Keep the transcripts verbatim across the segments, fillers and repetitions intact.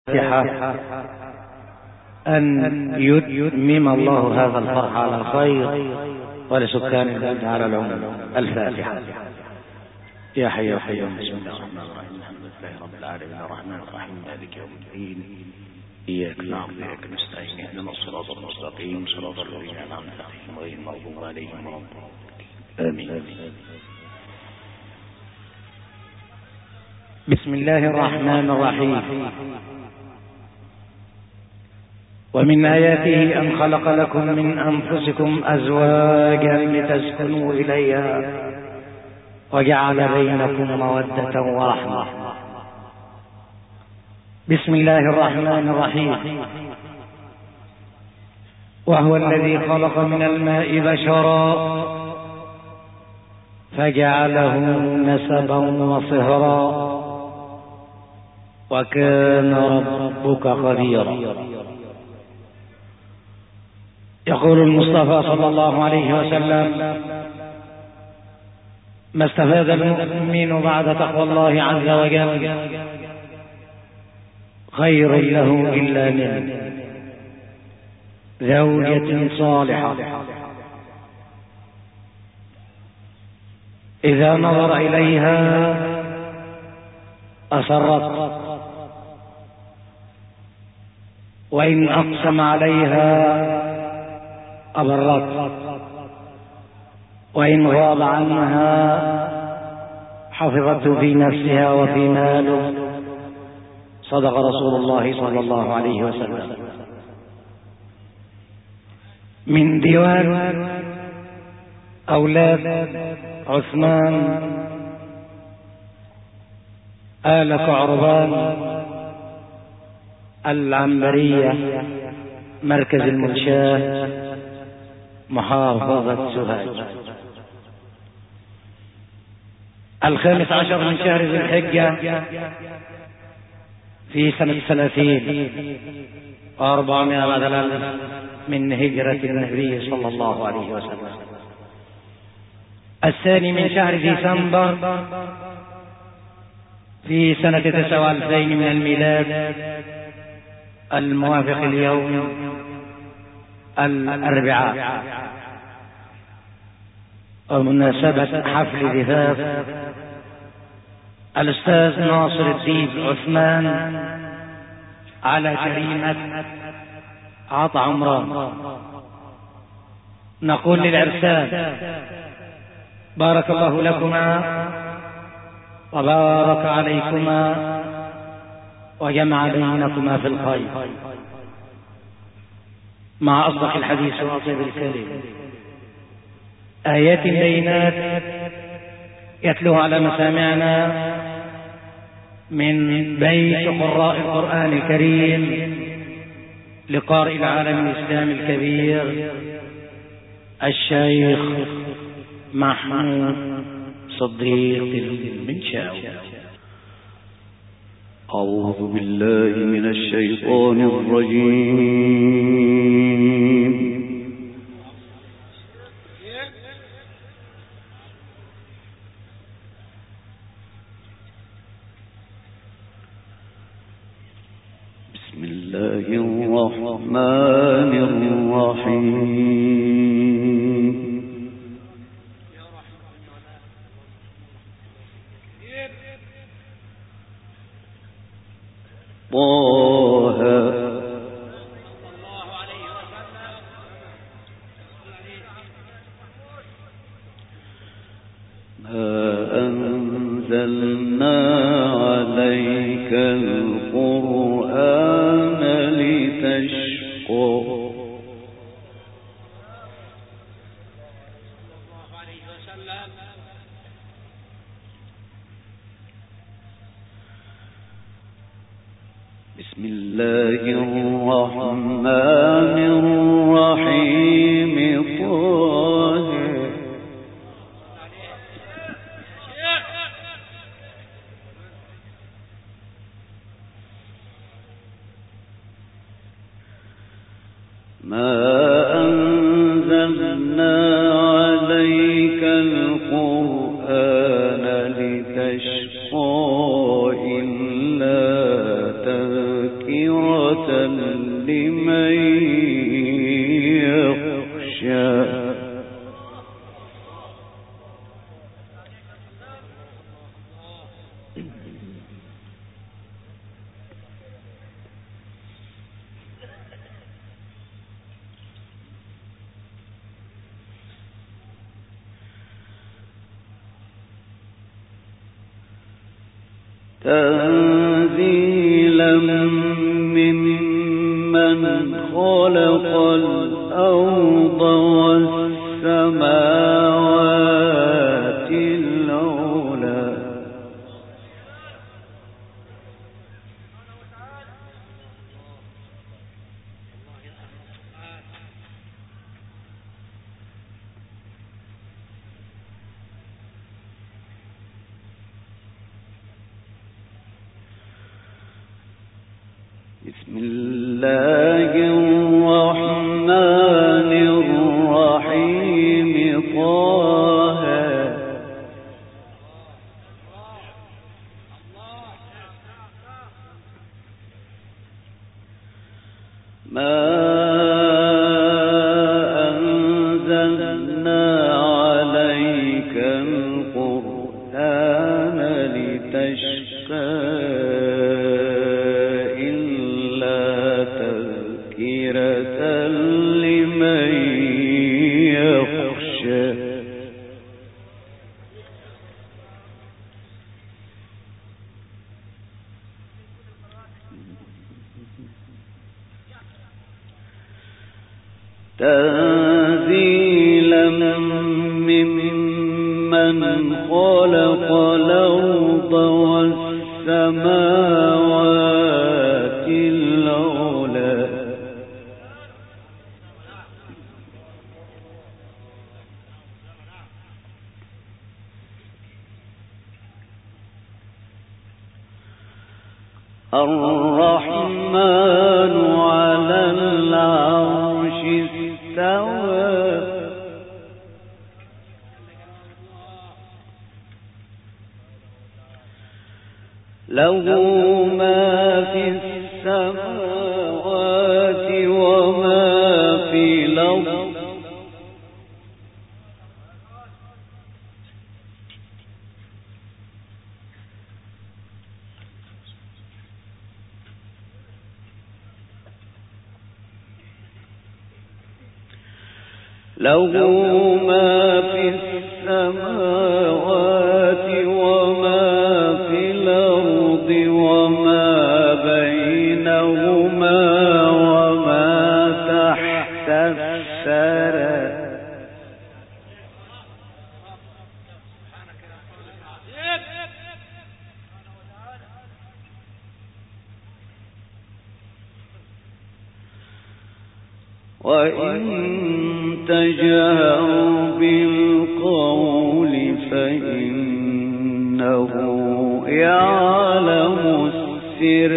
أن يتمم الله هذا الفرح على خير، ولسكان البلد على العموم. الفاتحة. يا حي يا قيوم، بسم الله الرحمن الرحيم، الحمد لله رب العالمين، الرحمن الرحيم، مالك يوم الدين، إياك نعبد وإياك نستعين، اهدنا الصراط المستقيم، صراط الذين أنعمت عليهم غير المغضوب عليهم ولا الضالين. آمين. بسم الله الرحمن الرحيم. ومن آياته أن خلق لكم من أنفسكم أزواجا لتسكنوا إليها وجعل بينكم مودة ورحمة. بسم الله الرحمن الرحيم. وهو الذي خلق من الماء بشرا فجعله نسبا وصهرا وكان ربك خبيرا. يقول المصطفى صلى الله عليه وسلم: ما استفاد المؤمن بعد تقوى الله عز وجل خير له إلا من زوجة صالحة إذا نظر إليها أسرت، وإن أقسم عليها أبرت، وإن غاب عنها حفظته في نفسها وفي ماله. صدق رسول الله صلى الله عليه وسلم. من ديوان أولاد عثمان آل كعربان العنبرية، مركز المنشاة، محافظة سوهاج. الخامس عشر من شهر ذي الحجة في سنة ثلاثين وأربعمائة مثلا من هجرة النبي صلى الله عليه وسلم. الثاني من شهر ديسمبر في سنة تسعة وألفين من الميلاد، الموافق اليوم الأربعاء، ومناسبة حفل زفاف الأستاذ ناصر الدين عثمان على جريمة عطا عمران. نقول للعرسان: بارك الله لكما وبارك عليكما وجمع بينكما في الخير. مع أصدق الحديث وأطيب الكلم، آيات بينات يتلوها على مسامعنا من بيت قراء القرآن الكريم لقارئ العالم الإسلامي الكبير الشيخ محمود صديق المنشاوي. أعوذ بالله من الشيطان الرجيم. بسم الله الرحمن الرحيم. طه ما أنزلنا عليك القرآن لتشقى. بسم الله الرحمن الرحيم. طه ما أنزلنا عليك القرآن لتشقى إلا تذكرة تذكرة لمن يخشى. تنزيلا ممن خلق الأرض والسماوات العلى. بسم الله الرحمن الرحيم. طه ما أنزلنا عليك القرآن لتشقى لمن يخشى. تنزيلا ممن خلق الأرض والسماوات العلى. الرحمن على العرش استوى. له ما في السماوات وما في الأرض. له ما في السماوات وما في الأرض وما بينهما وما تحت الثرى. وإن تجهر بالقول فإنه يعلم السر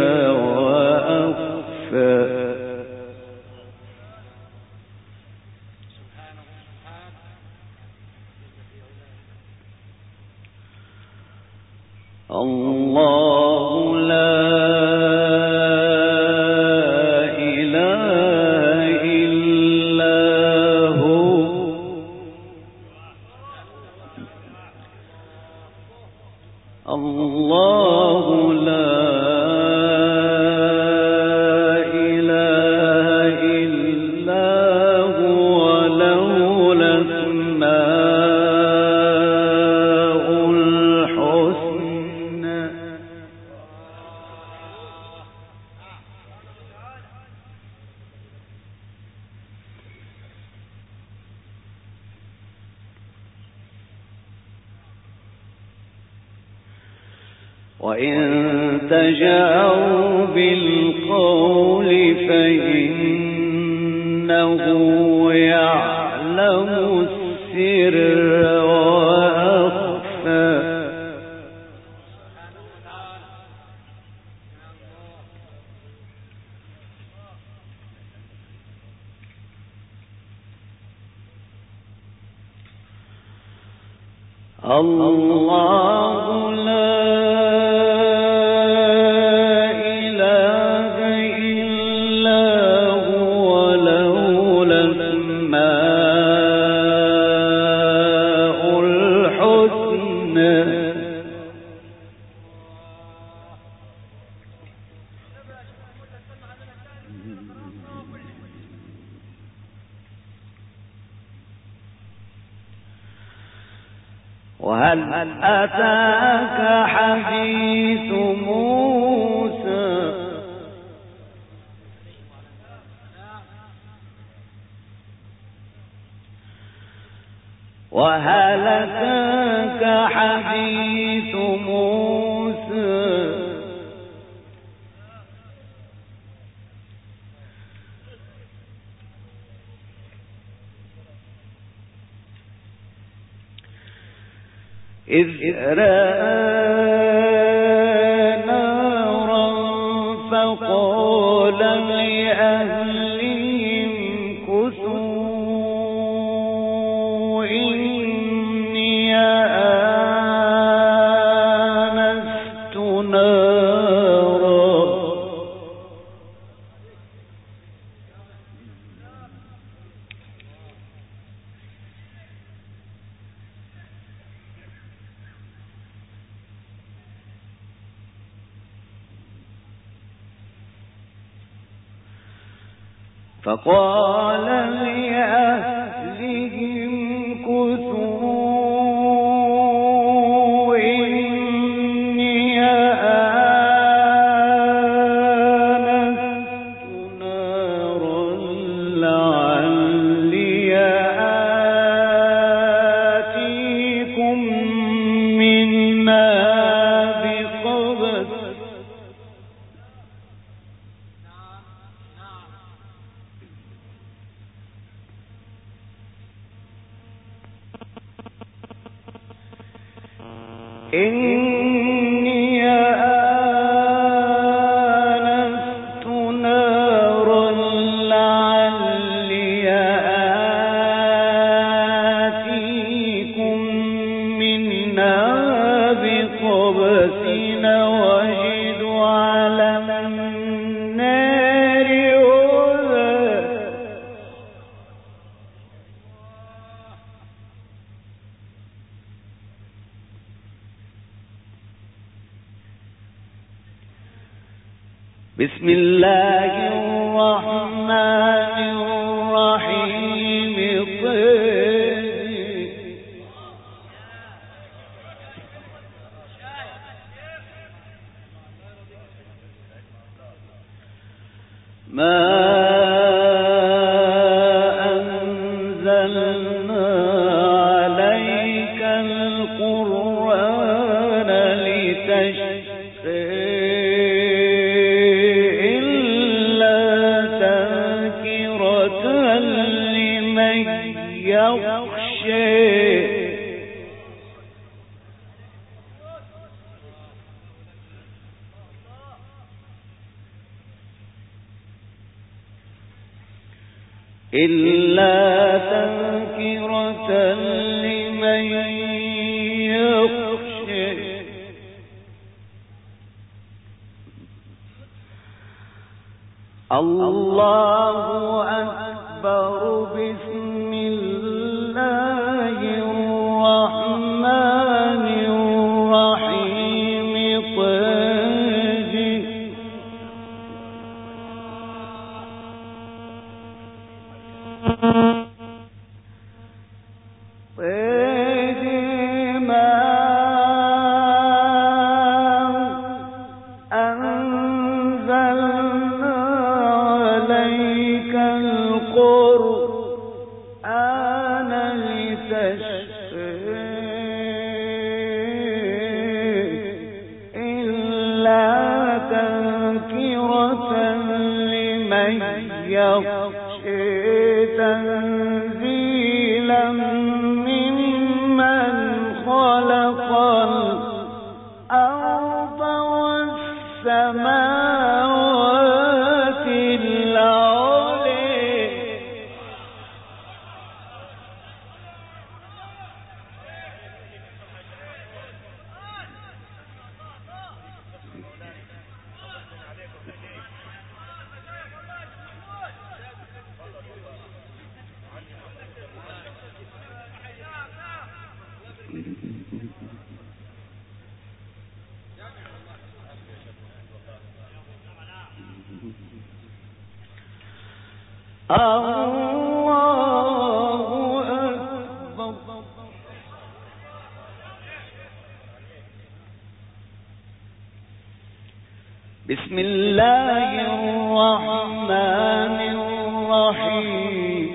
وأخفى. الله لا الله لا إله إلا هو له الأسماء الحسنى. وإن تجهر بالقول فإنه يعلم السر وأخفى. الله لا إله وهل أتاك حديث موسى وهل أتاك حديث موسى إذ رأى نارا فقال لأهلهم كثوا إني آنست نارا فقال لأهلهم كثوا إني آنست نارا لعلي آتيكم منها بقبس إني آنست نارا لعلي آتيكم منها بقبس وجد على النار هدى بسم الله الرحمن الرحيم طه ما أنزلنا عليك القرآن لتشقى يخشى إلا تذكرة لمن يخشى الله أكبر بسم الله الرحمن الرحيم طه طه ما أنزلنا عليك القرآن لتشقى إلا تذكرة لمن يخشى تنزيلا ممن خلق الأرض والسماوات العلي الله أكبر بسم الله الرحمن الرحيم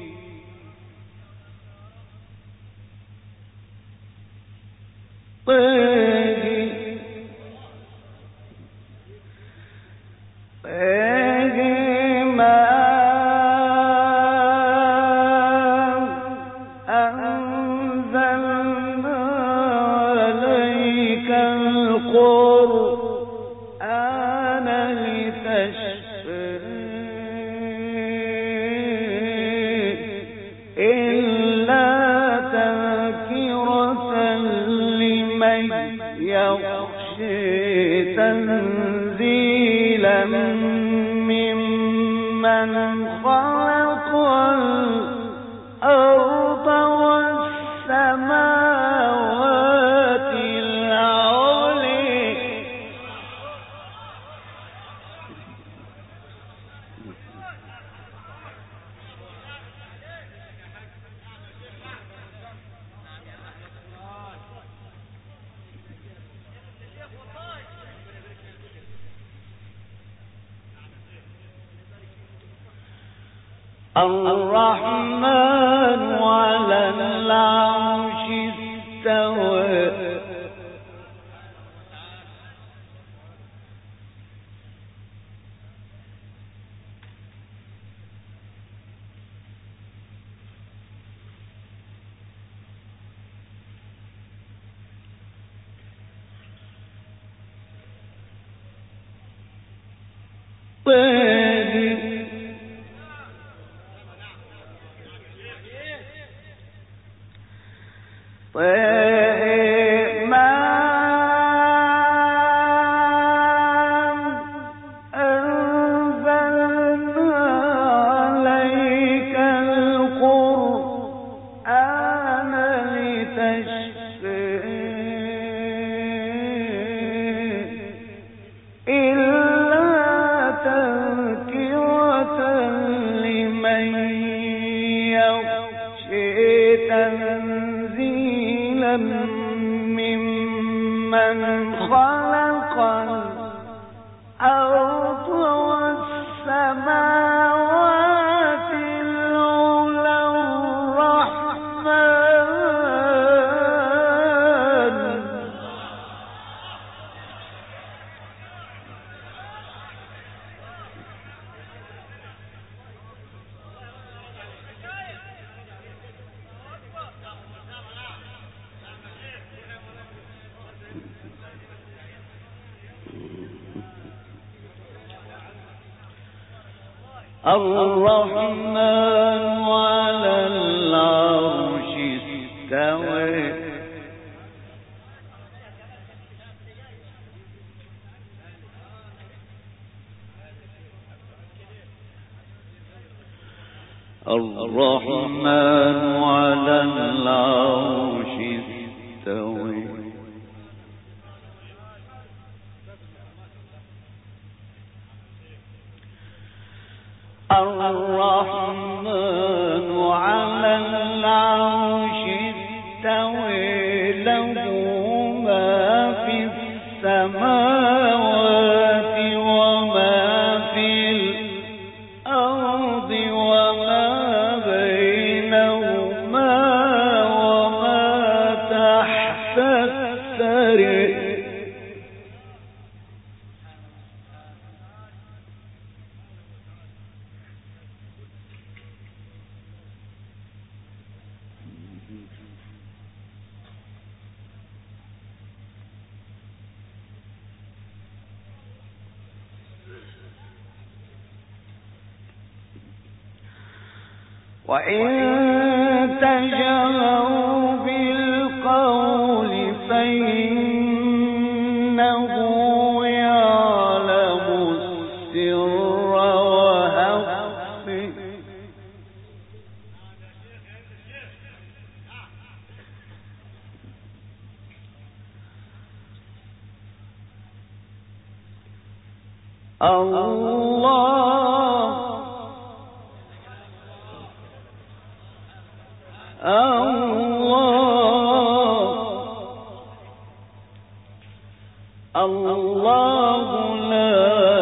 تنزيلا ممن خلق الأرض والسماوات العلي الرحمن على العرش استوى تنزيلا ممن خلق الأرض والسماوات العلى الرحمن الرحمن على العرش استوى الرحمن على العرش استوى الرحمن على العرش استوى له ما في السماوات وما في الأرض وما بينهما وما تحت الثرى وإن تجهروا بالقول فإنه يعلم السر وأخفي الله الله الله لا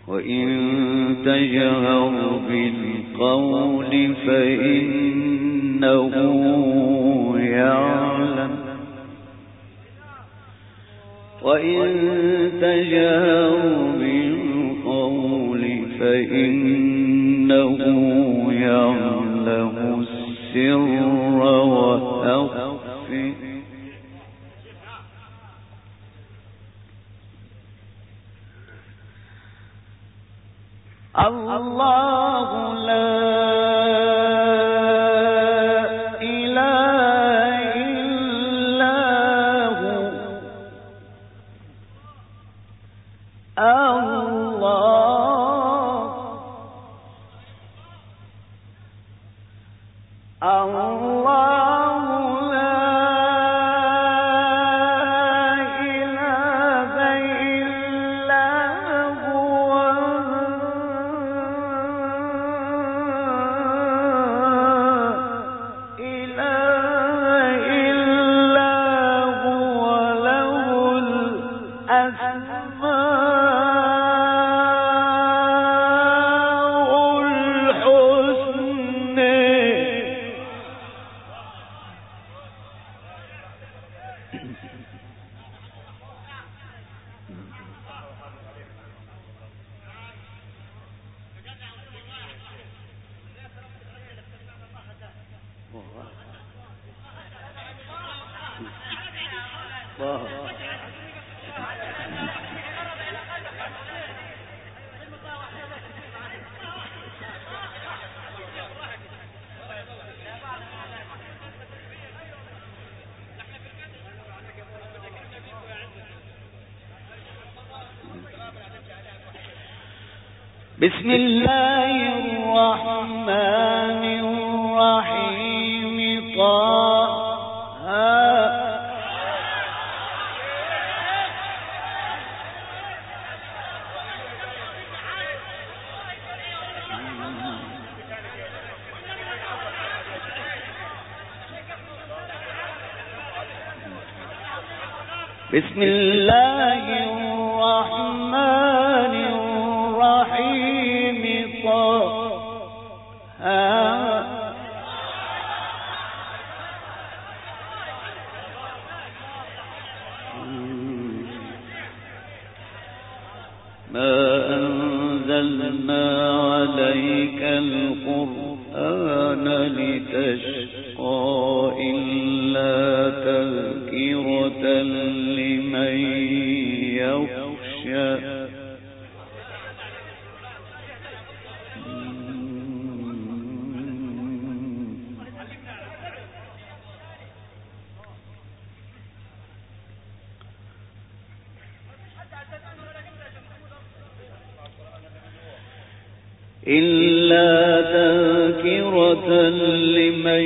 وإن تجهر بالقول فإنه يعلم وإن تجهر بالقول فإنه يعلم السر وأخفي الله لا إله إلا هو الله الله لا إله إلا هو إله إلا هو له الأسماء الحسنى بسم الله الرحمن الرحيم طه بسم الله الرحمن الرحيم طه ما أنزلنا عليك القرآن لتشقى إلا تذكرة لمن يخشى إلا تذكرة لمن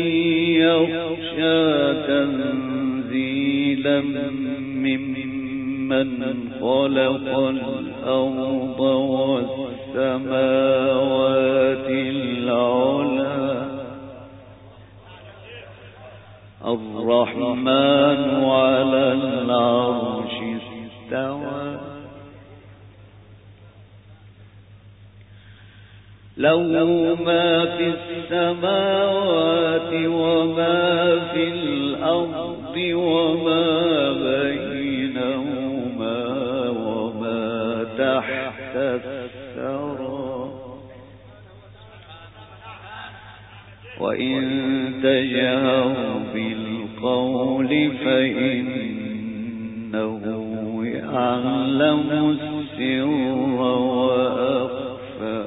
يخشى تنزيلا ممن خلق الأرض والسماوات العلى الرحمن على العرش استوى له ما في السماوات وما في الأرض وما بينهما وما تحت الثرى وإن تجهر بالقول فإنه يعلم السر وأخفى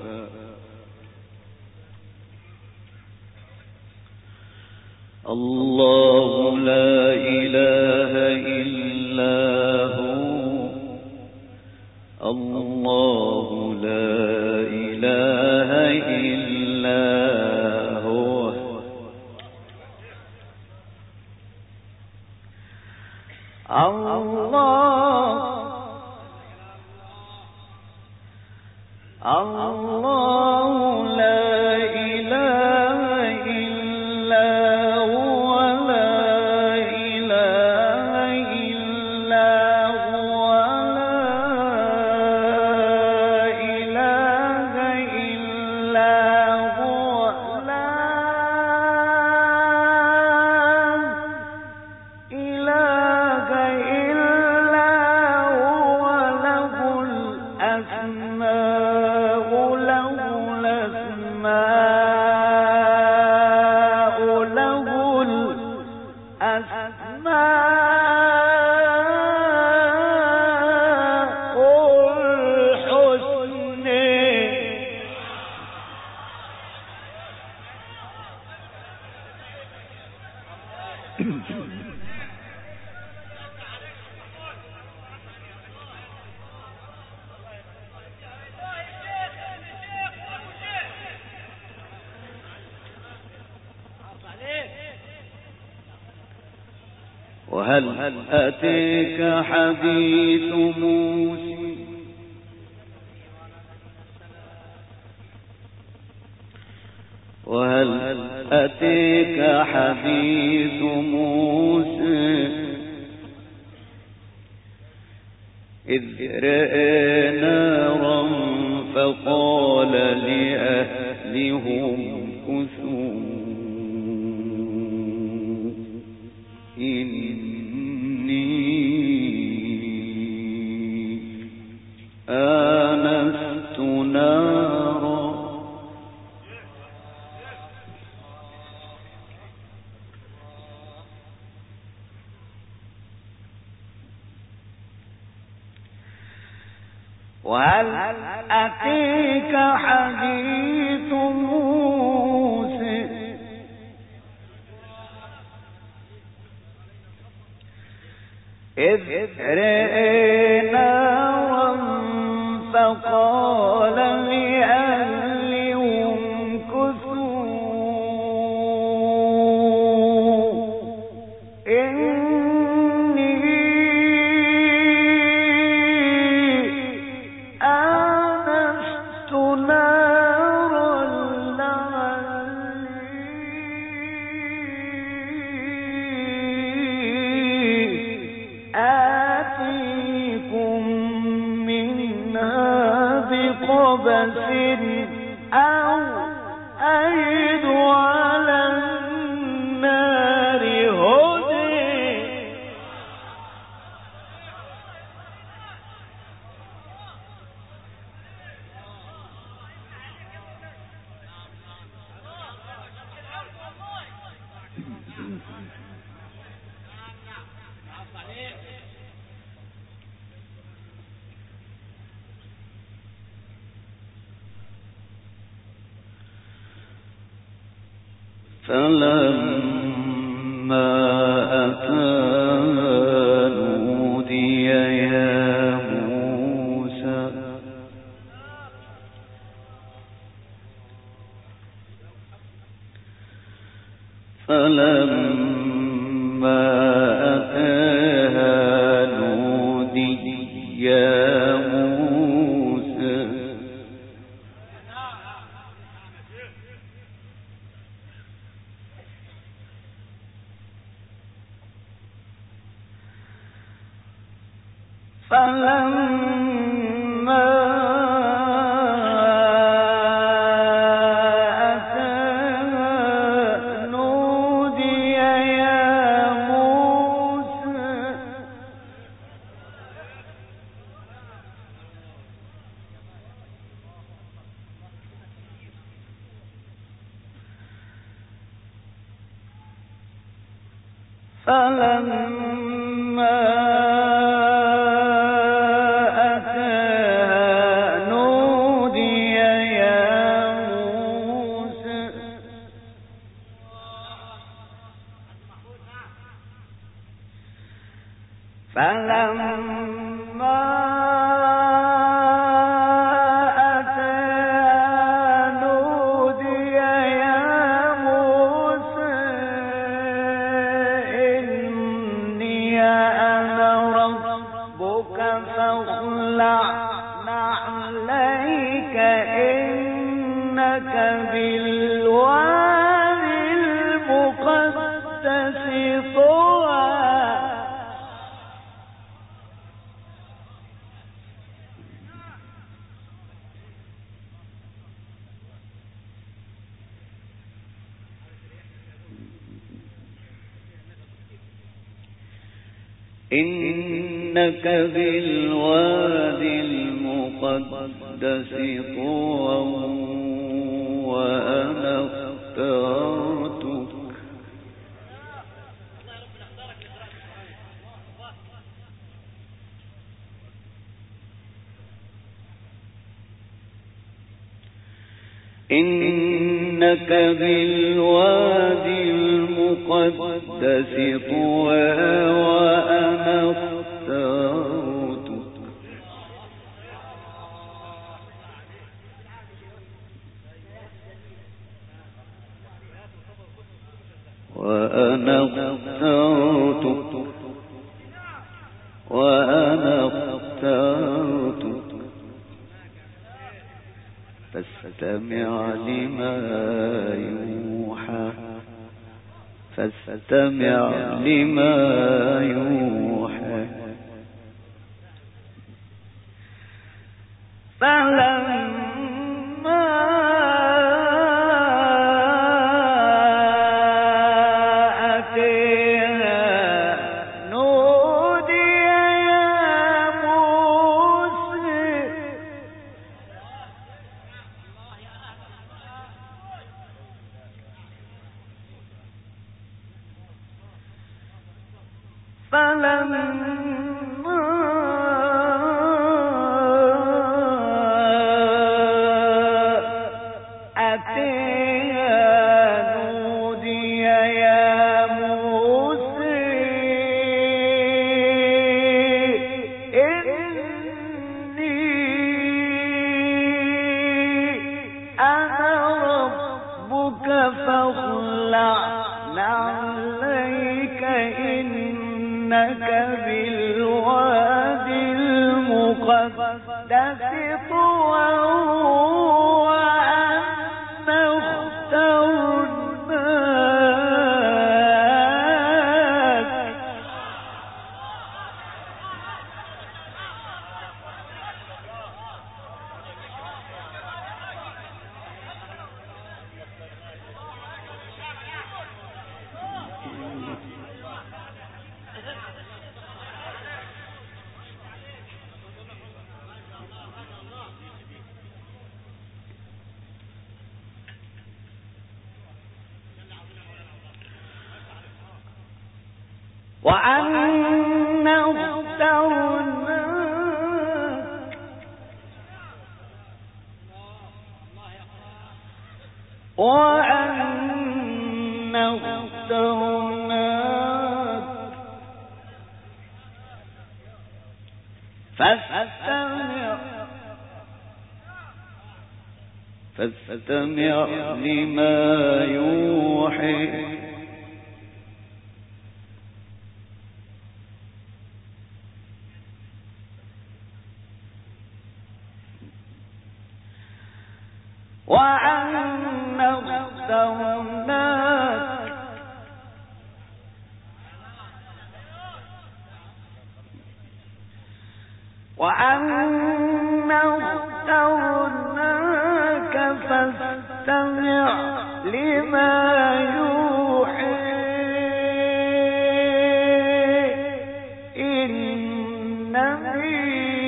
الله لا إله إلا هو الله لا إله إلا هو الله الله لا إله إلا هو لا إله إلا هو لا وهل أتيك حديث موسى وهل أتيك حديث موسى إذ رأى نارا فقال لأهلهم كثوا إني آنست نارا وهل أتيك حديث موسى إذ رأى نارا فقال لأهلهم كثوا إني آنست نارا لعلي آتيكم منها بقبس أو أجد على النار هدى فلما أتاها نودي يا موسى فلما أتاها نودي يا موسى فلما أتاها نودي يا موسى فلما فلما أتاها نودي يا موسى إني أنا ربك فاخلع نعليك إنك بالوادي المقدس طوى إنك بالوادي المقدس طوى وأنا اخترتك إنك بالوادي المقدس طوى وأنا اخترتك وأنا اخترتك وأنا اخترتك فاستمع لما يوحى فاستمع لما يوحى فلما أتيها نودي يا موسى فلما فاخلع نعليك إنك بالوادي المقدس طوى وأنا اخترناك وأنا اخترناك وأنا اخترناك فاستمع فاستمع لما يوحى وأنا اخترناك وأنا اخترناك فاستمع لما يوحى إنني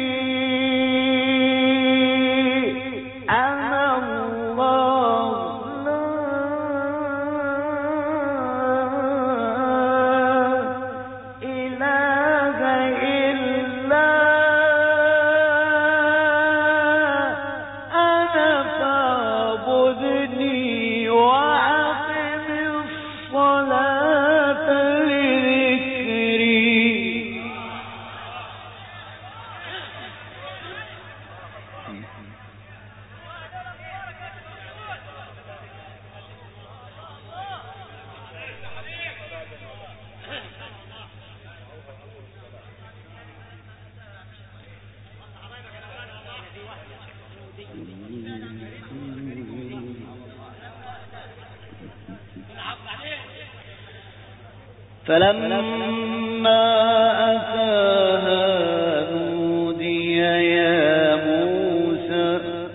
فلما أتاها نودي يا موسى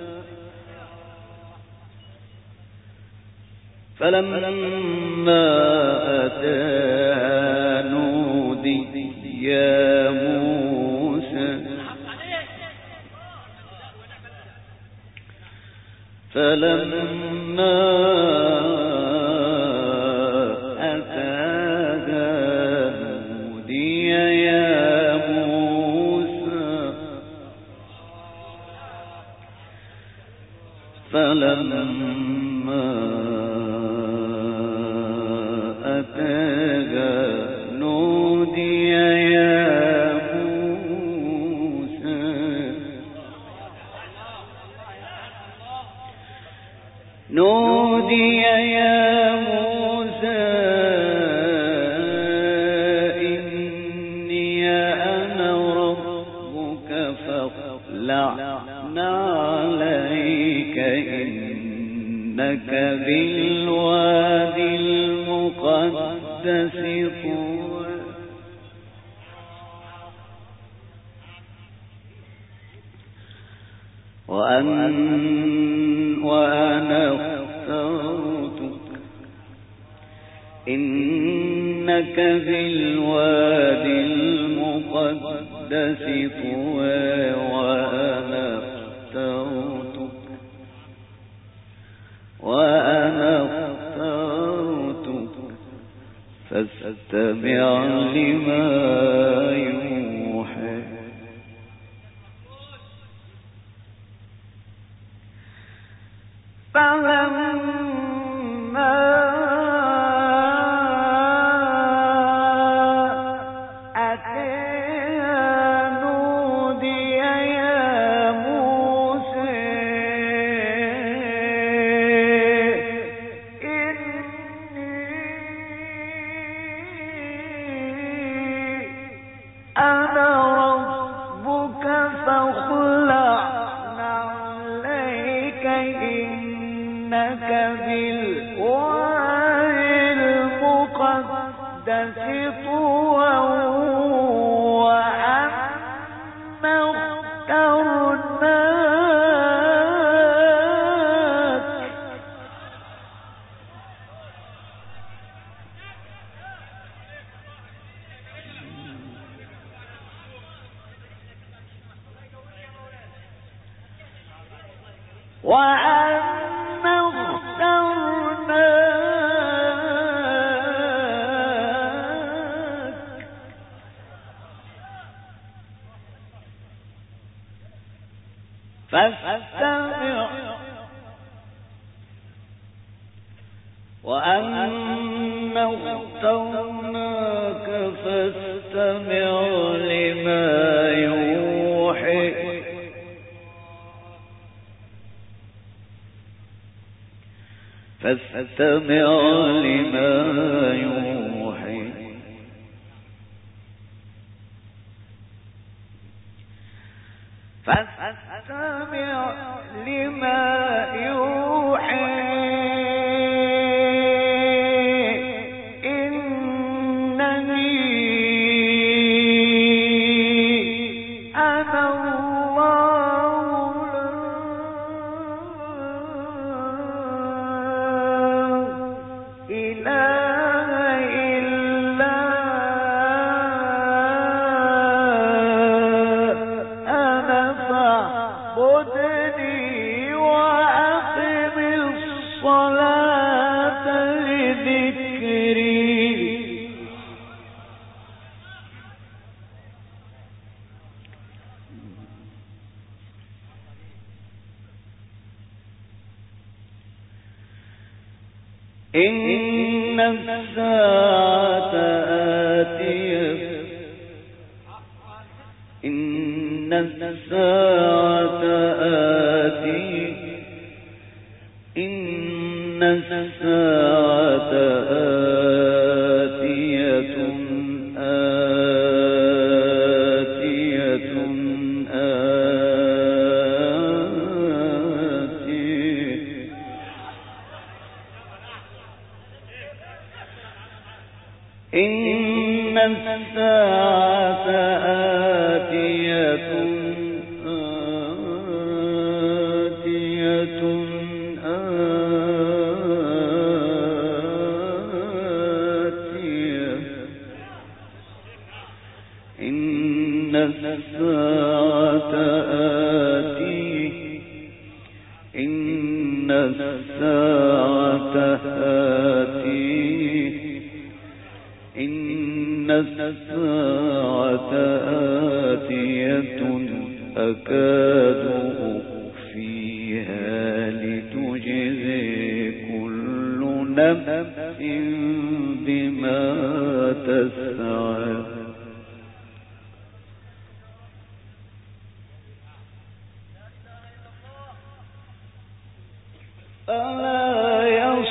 فلما أتاها نودي يا موسى فلما فلما أتاها نودي يا موسى نودي يا موسى إني أنا فاخلعنا عليك إنك بالوادي المقدس طوى وأن وأنا اخترتك إنك بالوادي المقدس طوى وأنا اخترتك وأنا اخترتك فاستمع لما يوحى فلما فاستمع وأنا اخترناك فاستمع لما يوحى فاستمع لما يوحى فاستمع لما يوحى إنني أنا الله لا إله إلا أنا فاعبدني وأقم الصلاة لذكري إن الساعة آتية إن الساعة آتية إن الساعة آتية آتية آتية إن الساعة آتية آتية آتية إن الساعة آتية إن الساعة آتية إن الساعة آتية أكاد أخفيها لتجزي كل نفس بما تسعى ألا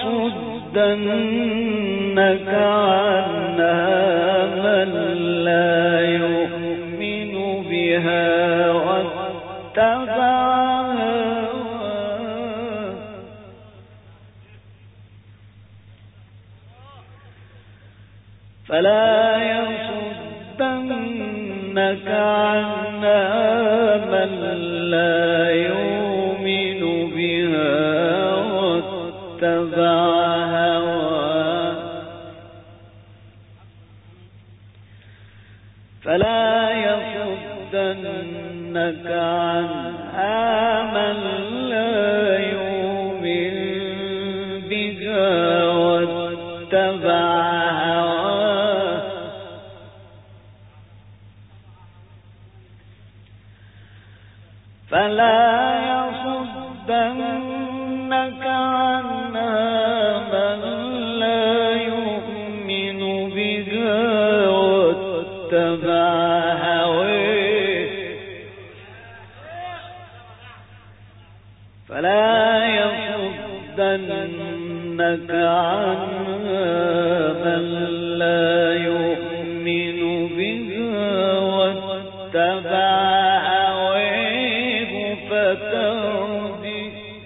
يصدنك عنها من لا يؤمن بها فلا يصدنك عنها من لا يؤمن بها واتبع هواه فلا يصدنك عنها من لا يؤمن بها واتبع فلا يصدنك عنها من لا يؤمن بها واتبع هواه فلا يصدنك عنها من لا يؤمن بها واتبع فتردي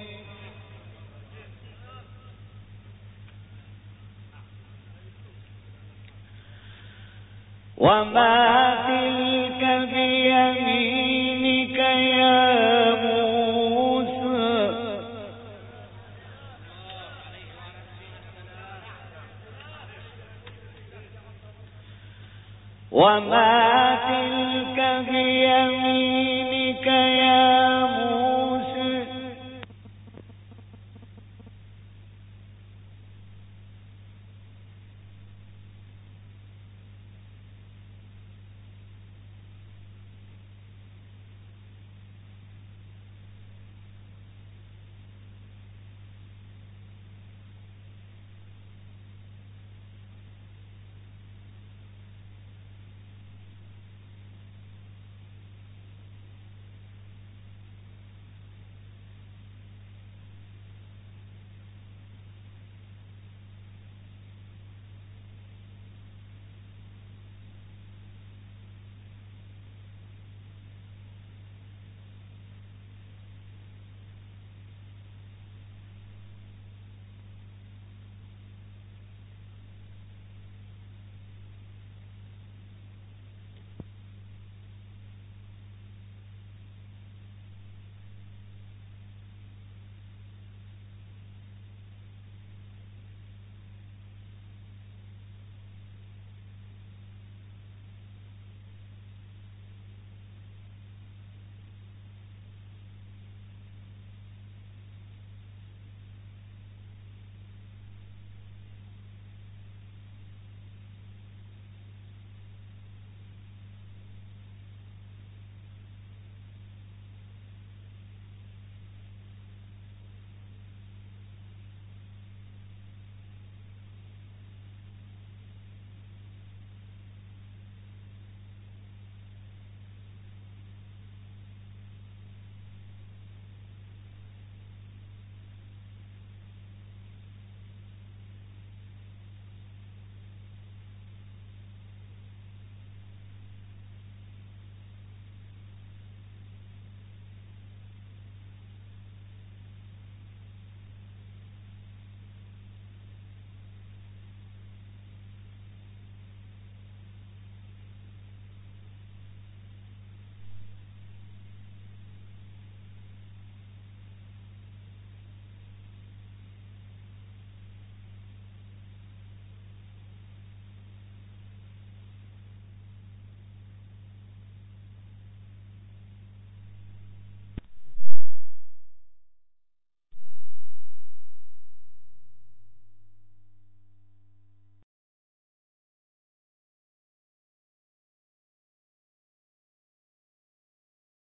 وما تلك بيمينك يا موسى وما تلك بيمينك